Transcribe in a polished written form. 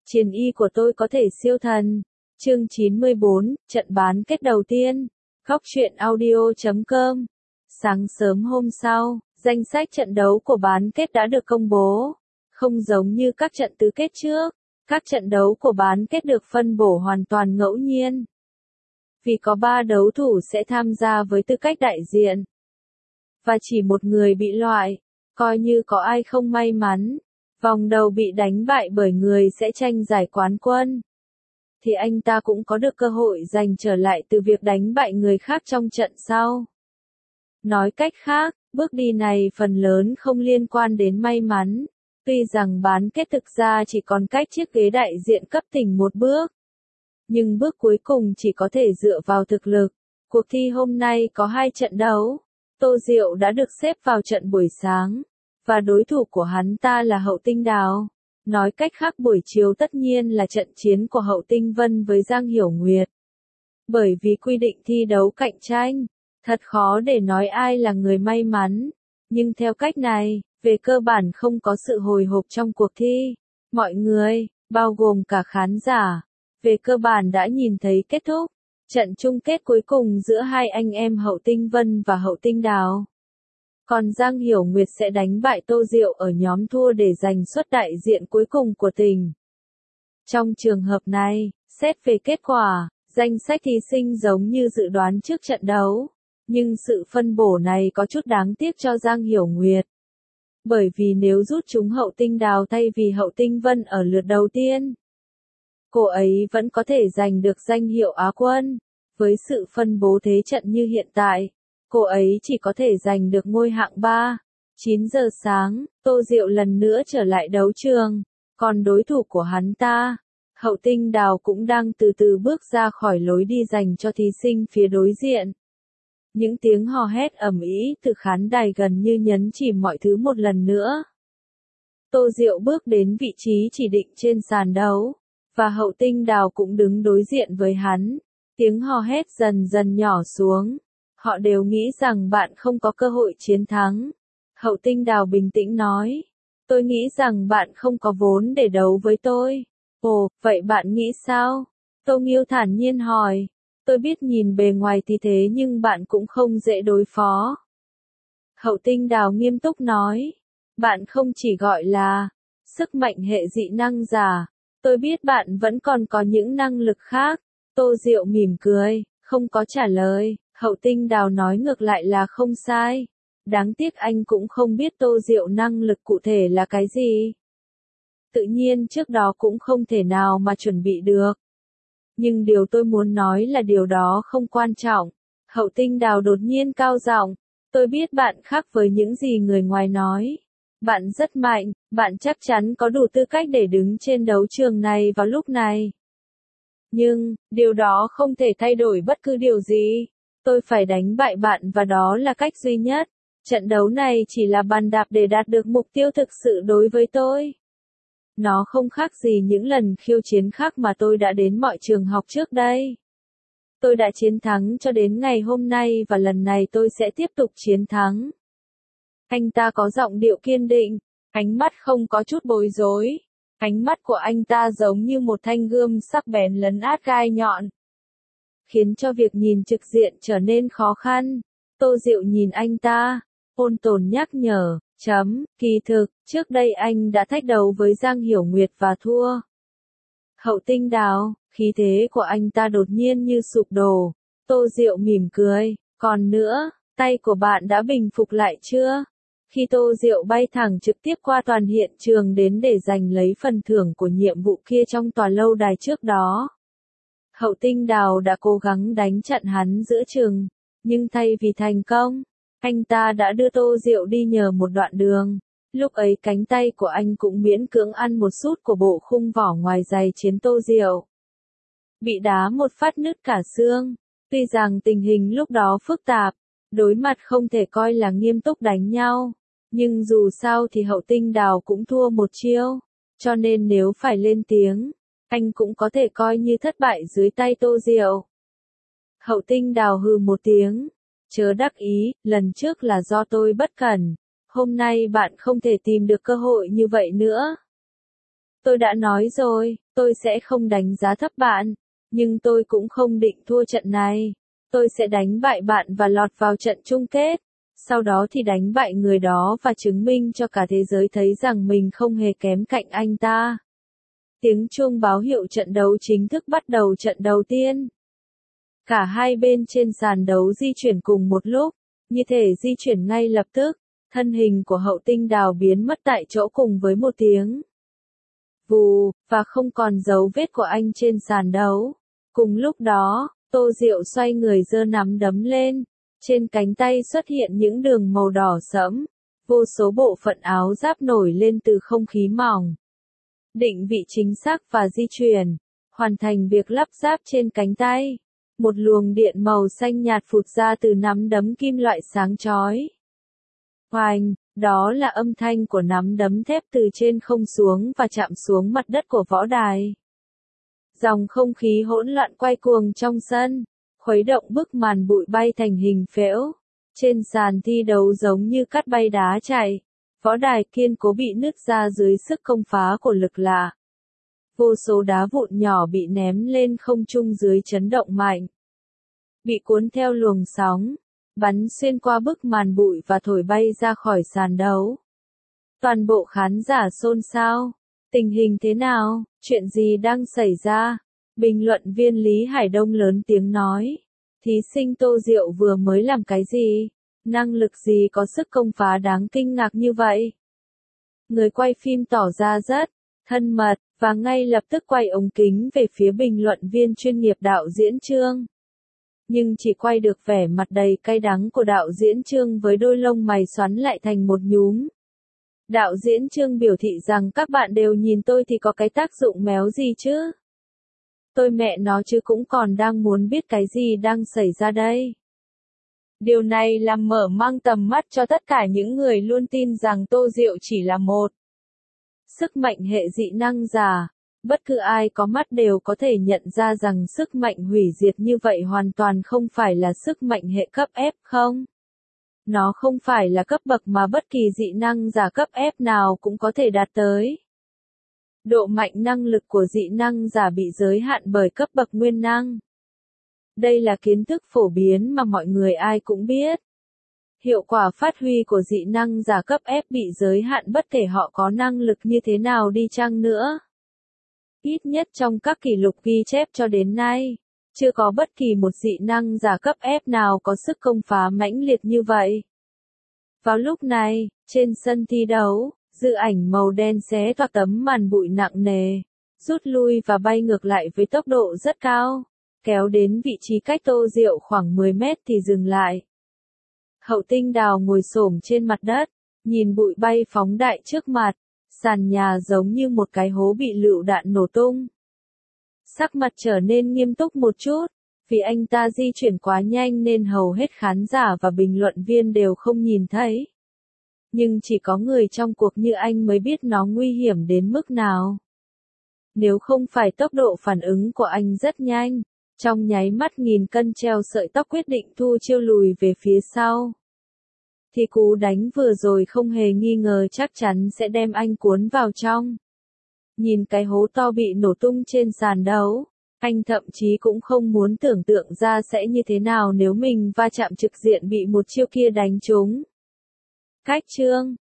chiến y của tôi có thể siêu thần. Chương 94, trận bán kết đầu tiên. Góc truyện audio.com. Sáng sớm hôm sau, danh sách trận đấu của bán kết đã được công bố. Không giống như các trận tứ kết trước, các trận đấu của bán kết được phân bổ hoàn toàn ngẫu nhiên. Vì có 3 đấu thủ sẽ tham gia với tư cách đại diện. Và chỉ một người bị loại, coi như có ai không may mắn. Vòng đầu bị đánh bại bởi người sẽ tranh giải quán quân. Thì anh ta cũng có được cơ hội giành trở lại từ việc đánh bại người khác trong trận sau. Nói cách khác, bước đi này phần lớn không liên quan đến may mắn. Tuy rằng bán kết thực ra chỉ còn cách chiếc ghế đại diện cấp tỉnh một bước. Nhưng bước cuối cùng chỉ có thể dựa vào thực lực. Cuộc thi hôm nay có 2 trận đấu. Tô Diệu đã được xếp vào trận buổi sáng. Và đối thủ của hắn ta là Hậu Tinh Đào. Nói cách khác buổi chiều tất nhiên là trận chiến của Hậu Tinh Vân với Giang Hiểu Nguyệt. Bởi vì quy định thi đấu cạnh tranh, thật khó để nói ai là người may mắn. Nhưng theo cách này, về cơ bản không có sự hồi hộp trong cuộc thi. Mọi người, bao gồm cả khán giả, về cơ bản đã nhìn thấy kết thúc. Trận chung kết cuối cùng giữa hai anh em Hậu Tinh Vân và Hậu Tinh Đào. Còn Giang Hiểu Nguyệt sẽ đánh bại Tô Diệu ở nhóm thua để giành suất đại diện cuối cùng của tỉnh. Trong trường hợp này, xét về kết quả, danh sách thí sinh giống như dự đoán trước trận đấu. Nhưng sự phân bổ này có chút đáng tiếc cho Giang Hiểu Nguyệt. Bởi vì nếu rút chúng Hậu Tinh Đào thay vì Hậu Tinh Vân ở lượt đầu tiên, cô ấy vẫn có thể giành được danh hiệu Á quân. Với sự phân bố thế trận như hiện tại, cô ấy chỉ có thể giành được ngôi hạng 3. 9 giờ sáng, Tô Diệu lần nữa trở lại đấu trường. Còn đối thủ của hắn ta, Hậu Tinh Đào cũng đang từ từ bước ra khỏi lối đi dành cho thí sinh phía đối diện. Những tiếng hò hét ầm ĩ từ khán đài gần như nhấn chìm mọi thứ một lần nữa. Tô Diệu bước đến vị trí chỉ định trên sàn đấu, và Hậu Tinh Đào cũng đứng đối diện với hắn. Tiếng hò hét dần dần nhỏ xuống. Họ đều nghĩ rằng bạn không có cơ hội chiến thắng. Hậu Tinh Đào bình tĩnh nói. Tôi nghĩ rằng bạn không có vốn để đấu với tôi. Ồ, vậy bạn nghĩ sao? Tô Nghiêu thản nhiên hỏi. Tôi biết nhìn bề ngoài thì thế nhưng bạn cũng không dễ đối phó. Hậu Tinh Đào nghiêm túc nói. Bạn không chỉ gọi là sức mạnh hệ dị năng giả. Tôi biết bạn vẫn còn có những năng lực khác. Tô Diệu mỉm cười, không có trả lời. Hậu Tinh Đào nói ngược lại là không sai. Đáng tiếc anh cũng không biết Tô Diệu năng lực cụ thể là cái gì. Tự nhiên trước đó cũng không thể nào mà chuẩn bị được. Nhưng điều tôi muốn nói là điều đó không quan trọng. Hậu Tinh Đào đột nhiên cao giọng. Tôi biết bạn khác với những gì người ngoài nói. Bạn rất mạnh, bạn chắc chắn có đủ tư cách để đứng trên đấu trường này vào lúc này. Nhưng, điều đó không thể thay đổi bất cứ điều gì. Tôi phải đánh bại bạn và đó là cách duy nhất. Trận đấu này chỉ là bàn đạp để đạt được mục tiêu thực sự đối với tôi. Nó không khác gì những lần khiêu chiến khác mà tôi đã đến mọi trường học trước đây. Tôi đã chiến thắng cho đến ngày hôm nay và lần này tôi sẽ tiếp tục chiến thắng. Anh ta có giọng điệu kiên định, ánh mắt không có chút bối rối. Ánh mắt của anh ta giống như một thanh gươm sắc bén lấn át gai nhọn, khiến cho việc nhìn trực diện trở nên khó khăn. Tô Diệu nhìn anh ta, ôn tồn nhắc nhở, kỳ thực, trước đây anh đã thách đấu với Giang Hiểu Nguyệt và thua. Hậu Tinh Đào, khí thế của anh ta đột nhiên như sụp đổ. Tô Diệu mỉm cười, còn nữa, tay của bạn đã bình phục lại chưa? Khi Tô Diệu bay thẳng trực tiếp qua toàn hiện trường đến để giành lấy phần thưởng của nhiệm vụ kia trong tòa lâu đài trước đó. Hậu Tinh Đào đã cố gắng đánh chặn hắn giữa chừng, nhưng thay vì thành công, anh ta đã đưa Tô Diệu đi nhờ một đoạn đường. Lúc ấy cánh tay của anh cũng miễn cưỡng ăn một sút của bộ khung vỏ ngoài giày chiến Tô Diệu. Bị đá một phát nứt cả xương. Tuy rằng tình hình lúc đó phức tạp, đối mặt không thể coi là nghiêm túc đánh nhau. Nhưng dù sao thì Hậu Tinh Đào cũng thua một chiêu. Cho nên nếu phải lên tiếng, anh cũng có thể coi như thất bại dưới tay Tô Diệu. Hậu Tinh Đào hừ một tiếng. Chớ đắc ý, lần trước là do tôi bất cẩn. Hôm nay bạn không thể tìm được cơ hội như vậy nữa. Tôi đã nói rồi, tôi sẽ không đánh giá thấp bạn, nhưng tôi cũng không định thua trận này. Tôi sẽ đánh bại bạn và lọt vào trận chung kết. Sau đó thì đánh bại người đó và chứng minh cho cả thế giới thấy rằng mình không hề kém cạnh anh ta. Tiếng chuông báo hiệu trận đấu chính thức bắt đầu trận đầu tiên. Cả hai bên trên sàn đấu di chuyển cùng một lúc, như thể di chuyển ngay lập tức. Thân hình của Hậu Tinh Đào biến mất tại chỗ cùng với một tiếng vù, và không còn dấu vết của anh trên sàn đấu. Cùng lúc đó, Tô Diệu xoay người giơ nắm đấm lên. Trên cánh tay xuất hiện những đường màu đỏ sẫm. Vô số bộ phận áo giáp nổi lên từ không khí mỏng. Định vị chính xác và di chuyển. Hoàn thành việc lắp ráp trên cánh tay. Một luồng điện màu xanh nhạt phụt ra từ nắm đấm kim loại sáng chói. Oanh, đó là âm thanh của nắm đấm thép từ trên không xuống và chạm xuống mặt đất của võ đài. Dòng không khí hỗn loạn quay cuồng trong sân, khuấy động bức màn bụi bay thành hình phễu. Trên sàn thi đấu giống như cát bay đá chạy, võ đài kiên cố bị nứt ra dưới sức công phá của lực lạ. Vô số đá vụn nhỏ bị ném lên không trung dưới chấn động mạnh. Bị cuốn theo luồng sóng, bắn xuyên qua bức màn bụi và thổi bay ra khỏi sàn đấu. Toàn bộ khán giả xôn xao. Tình hình thế nào? Chuyện gì đang xảy ra? Bình luận viên Lý Hải Đông lớn tiếng nói. Thí sinh Tô Diệu vừa mới làm cái gì? Năng lực gì có sức công phá đáng kinh ngạc như vậy? Người quay phim tỏ ra rất thân mật, và ngay lập tức quay ống kính về phía bình luận viên chuyên nghiệp đạo diễn Trương. Nhưng chỉ quay được vẻ mặt đầy cay đắng của đạo diễn Trương với đôi lông mày xoắn lại thành một nhúm. Đạo diễn Trương biểu thị rằng các bạn đều nhìn tôi thì có cái tác dụng méo gì chứ? Tôi mẹ nó chứ cũng còn đang muốn biết cái gì đang xảy ra đây. Điều này làm mở mang tầm mắt cho tất cả những người luôn tin rằng Tô Diệu chỉ là một sức mạnh hệ dị năng giả. Bất cứ ai có mắt đều có thể nhận ra rằng sức mạnh hủy diệt như vậy hoàn toàn không phải là sức mạnh hệ cấp F không? Nó không phải là cấp bậc mà bất kỳ dị năng giả cấp F nào cũng có thể đạt tới. Độ mạnh năng lực của dị năng giả bị giới hạn bởi cấp bậc nguyên năng. Đây là kiến thức phổ biến mà mọi người ai cũng biết. Hiệu quả phát huy của dị năng giả cấp F bị giới hạn bất kể họ có năng lực như thế nào đi chăng nữa. Ít nhất trong các kỷ lục ghi chép cho đến nay, chưa có bất kỳ một dị năng giả cấp F nào có sức công phá mãnh liệt như vậy. Vào lúc này, trên sân thi đấu, dư ảnh màu đen xé toạc tấm màn bụi nặng nề, rút lui và bay ngược lại với tốc độ rất cao, kéo đến vị trí cách Tô Diệu khoảng 10 mét thì dừng lại. Hậu Tinh Đào ngồi xổm trên mặt đất, nhìn bụi bay phóng đại trước mặt, sàn nhà giống như một cái hố bị lựu đạn nổ tung. Sắc mặt trở nên nghiêm túc một chút, vì anh ta di chuyển quá nhanh nên hầu hết khán giả và bình luận viên đều không nhìn thấy. Nhưng chỉ có người trong cuộc như anh mới biết nó nguy hiểm đến mức nào. Nếu không phải tốc độ phản ứng của anh rất nhanh, trong nháy mắt nghìn cân treo sợi tóc quyết định thu chiêu lùi về phía sau, thì cú đánh vừa rồi không hề nghi ngờ chắc chắn sẽ đem anh cuốn vào trong. Nhìn cái hố to bị nổ tung trên sàn đấu, anh thậm chí cũng không muốn tưởng tượng ra sẽ như thế nào nếu mình va chạm trực diện bị một chiêu kia đánh trúng. Cách chương